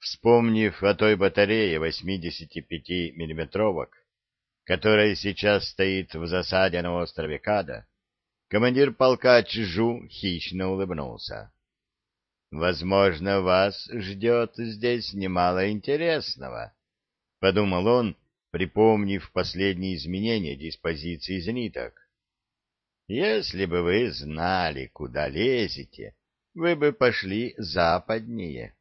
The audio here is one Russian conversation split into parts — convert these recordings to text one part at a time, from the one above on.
Вспомнив о той батарее 85-миллиметровок, которая сейчас стоит в засаде на острове Када, командир полка Чжу хищно улыбнулся. «Возможно, вас ждет здесь немало интересного», — подумал он, припомнив последние изменения диспозиции зениток. «Если бы вы знали, куда лезете, вы бы пошли западнее».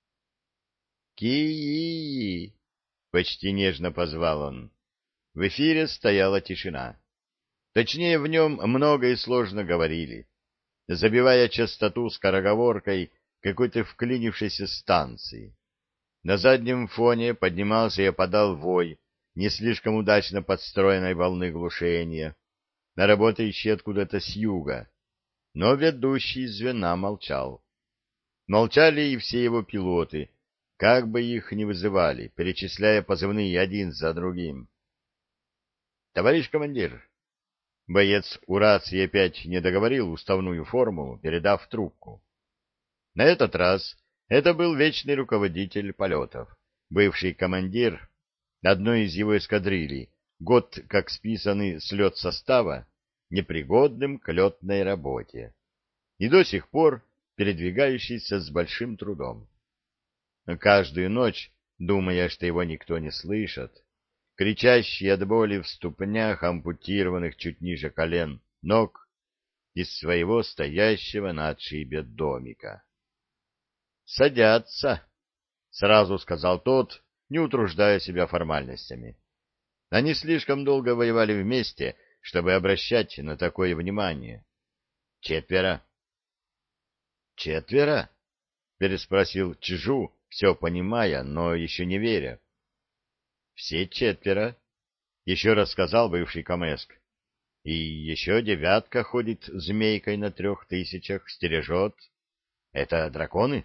«Ки-и-и!» — почти нежно позвал он. В эфире стояла тишина. Точнее, в нем много и сложно говорили, забивая частоту скороговоркой какой-то вклинившейся станции. На заднем фоне поднимался и опадал вой не слишком удачно подстроенной волны глушения, работающей откуда-то с юга, но ведущий звена молчал. Молчали и все его пилоты, как бы их ни вызывали, перечисляя позывные один за другим. «Товарищ командир!» Боец у рации опять не договорил уставную формулу, передав трубку. На этот раз это был вечный руководитель полетов, бывший командир одной из его эскадрилей, год как списанный с летсостава, непригодным к летной работе, и до сих пор передвигающийся с большим трудом. Каждую ночь, думая, что его никто не слышит, кричащий от боли в ступнях, ампутированных чуть ниже колен ног, из своего стоящего на отшибе домика. «Садятся», — сразу сказал тот, не утруждая себя формальностями. Они слишком долго воевали вместе, чтобы обращать на такое внимание. «4». «4?» — переспросил Чжу, все понимая, но еще не веря. «Все 4», — еще раз сказал бывший Камэск. «И еще 9 ходит змейкой на 3000, стережет. Это драконы?»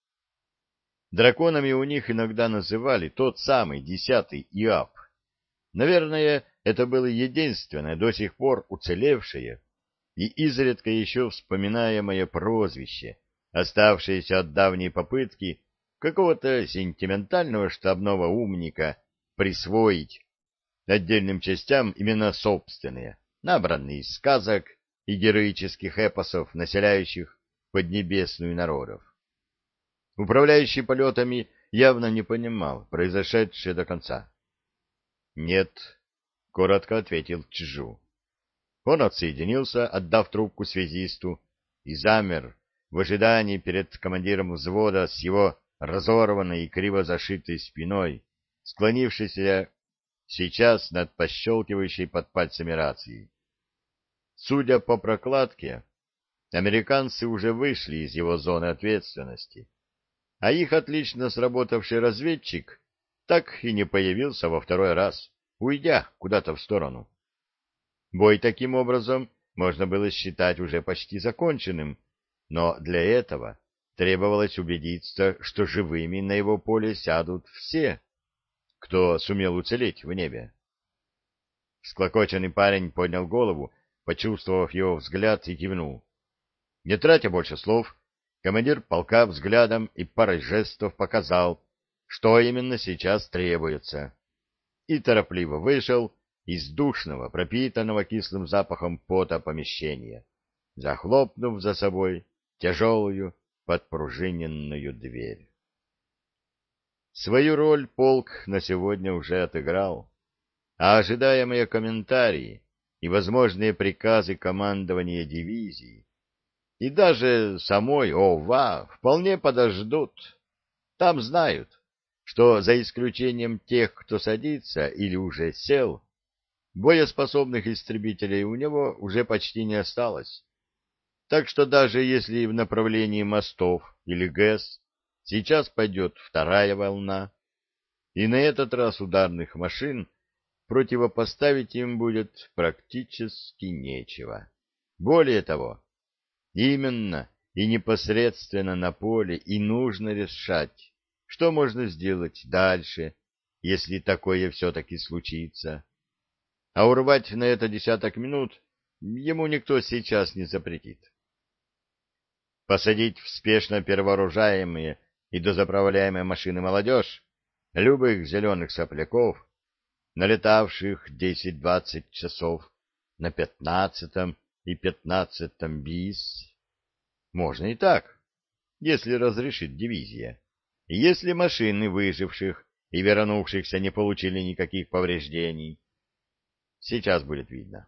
Драконами у них иногда называли тот самый 10-й ИАП. Наверное, это было единственное до сих пор уцелевшее и изредка еще вспоминаемое прозвище, оставшееся от давней попытки какого-то сентиментального штабного умника присвоить отдельным частям имена собственные, набранные из сказок и героических эпосов, населяющих поднебесную народов. Управляющий полетами явно не понимал произошедшее до конца. «Нет», — коротко ответил Чжу. Он отсоединился, отдав трубку связисту, и замер в ожидании перед командиром взвода с его разорванной и криво зашитой спиной, склонившейся сейчас над пощелкивающей под пальцами рацией. Судя по прокладке, американцы уже вышли из его зоны ответственности, а их отлично сработавший разведчик так и не появился во второй раз, уйдя куда-то в сторону. Бой таким образом можно было считать уже почти законченным, но для этого требовалось убедиться, что живыми на его поле сядут все, кто сумел уцелеть в небе. Всклокоченный парень поднял голову, почувствовав его взгляд, и кивнул. Не тратя больше слов, командир полка взглядом и парой жестов показал, что именно сейчас требуется, и торопливо вышел из душного, пропитанного кислым запахом пота помещения, захлопнув за собой тяжелую подпружиненную дверь. Свою роль полк на сегодня уже отыграл, а ожидаемые комментарии и возможные приказы командования дивизии и даже самой ОВА вполне подождут. Там знают, что за исключением тех, кто садится или уже сел, боеспособных истребителей у него уже почти не осталось. Так что даже если в направлении мостов или ГЭС сейчас пойдет вторая волна, и на этот раз ударных машин противопоставить им будет практически нечего. Более того, именно и непосредственно на поле и нужно решать, что можно сделать дальше, если такое все-таки случится. А урвать на это десяток минут ему никто сейчас не запретит. Посадить в спешно перевооружаемые и дозаправляемой машины молодежь, любых зеленых сопляков, налетавших 10-20 часов на 15-м и 15-м БИС. Можно и так, если разрешит дивизия. И если машины выживших и вернувшихся не получили никаких повреждений. Сейчас будет видно.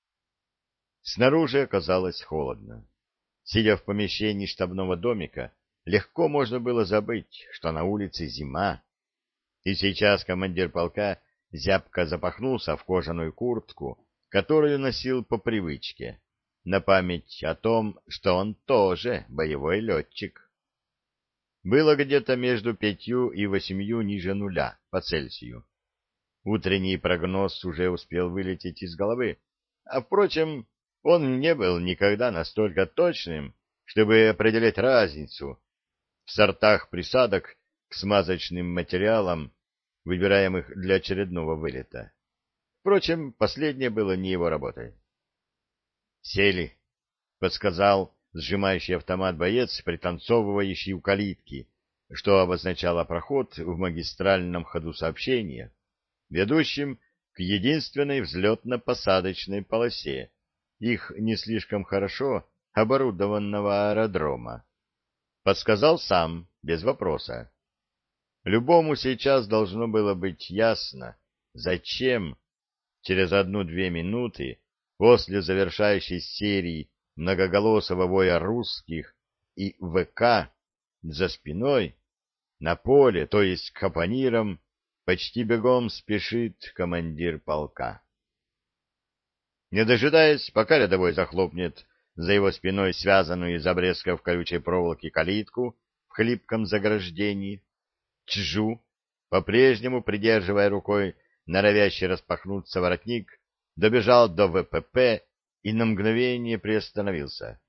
Снаружи оказалось холодно. Сидя в помещении штабного домика, легко можно было забыть, что на улице зима. И сейчас командир полка зябко запахнулся в кожаную куртку, которую носил по привычке, на память о том, что он тоже боевой летчик. Было где-то между 5 и 8 ниже нуля по Цельсию. Утренний прогноз уже успел вылететь из головы, а, впрочем, он не был никогда настолько точным, чтобы определять разницу в сортах присадок к смазочным материалам, выбираемых для очередного вылета. Впрочем, последнее было не его работой. «Сели», — подсказал сжимающий автомат боец, пританцовывающий у калитки, что обозначало проход в магистральном ходу сообщения, ведущим к единственной взлетно-посадочной полосе их не слишком хорошо оборудованного аэродрома. Подсказал сам, без вопроса. Любому сейчас должно было быть ясно, зачем через 1-2 минуты после завершающей серии многоголосого воя русских и ВК за спиной на поле, то есть к капонирам, почти бегом спешит командир полка. Не дожидаясь, пока рядовой захлопнет за его спиной связанную из обрезков колючей проволоки калитку в хлипком заграждении, Чжу, по-прежнему придерживая рукой норовящий распахнуться воротник, добежал до ВПП и на мгновение приостановился.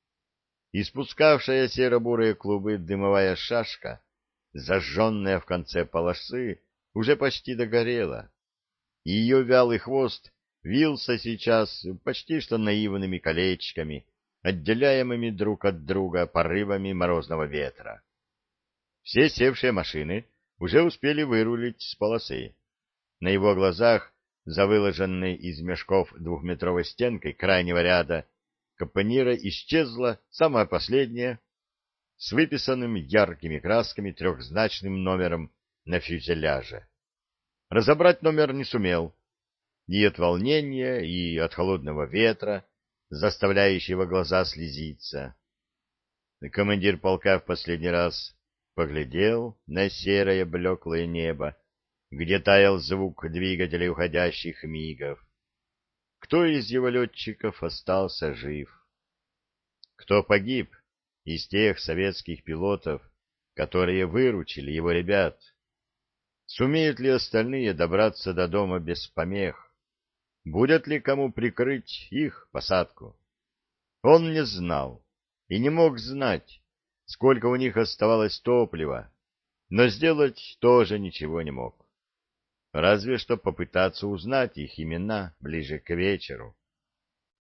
Испускавшая серо-бурые клубы дымовая шашка, зажженная в конце полосы, уже почти догорела, и ее вялый хвост вился сейчас почти что наивными колечками, отделяемыми друг от друга порывами морозного ветра. Все севшие машины уже успели вырулить с полосы. На его глазах, за выложенной из мешков 2-метровой стенкой крайнего ряда, капонира исчезла самая последняя, с выписанным яркими красками 3-значным номером на фюзеляже. Разобрать номер не сумел. И от волнения, и от холодного ветра, заставляющего глаза слезиться. Командир полка в последний раз поглядел на серое блеклое небо, где таял звук двигателей уходящих мигов. Кто из его летчиков остался жив? Кто погиб из тех советских пилотов, которые выручили его ребят? Сумеют ли остальные добраться до дома без помех? Будет ли кому прикрыть их посадку? Он не знал и не мог знать, сколько у них оставалось топлива, но сделать тоже ничего не мог. Разве что попытаться узнать их имена ближе к вечеру.